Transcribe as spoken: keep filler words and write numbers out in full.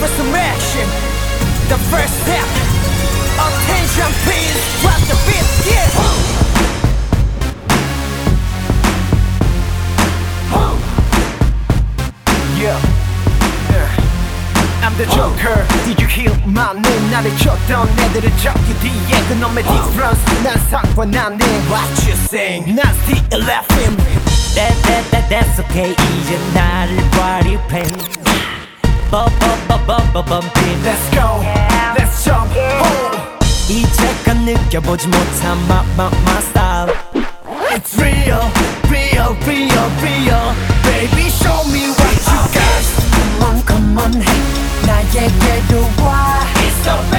with some action. The first step. Attention please, drop the beat, yeah. Yeah. I'm the Joker. Did you hear my name? 나를 쳤던 애들을 적기 뒤에 그놈의 difference 난 상관안 해. What you saying? 난 still laughing. That, that, that, that's okay. 이제 나를 party plan. Bum, bum, bum, bum, bum, bumping. Let's go, let's jump. Oh. 이제껏 느껴보지 못한 my, my, my style. It's real, real, real, real. Baby, show me what you got. Come on, come on, hey. 나에게로 와. It's the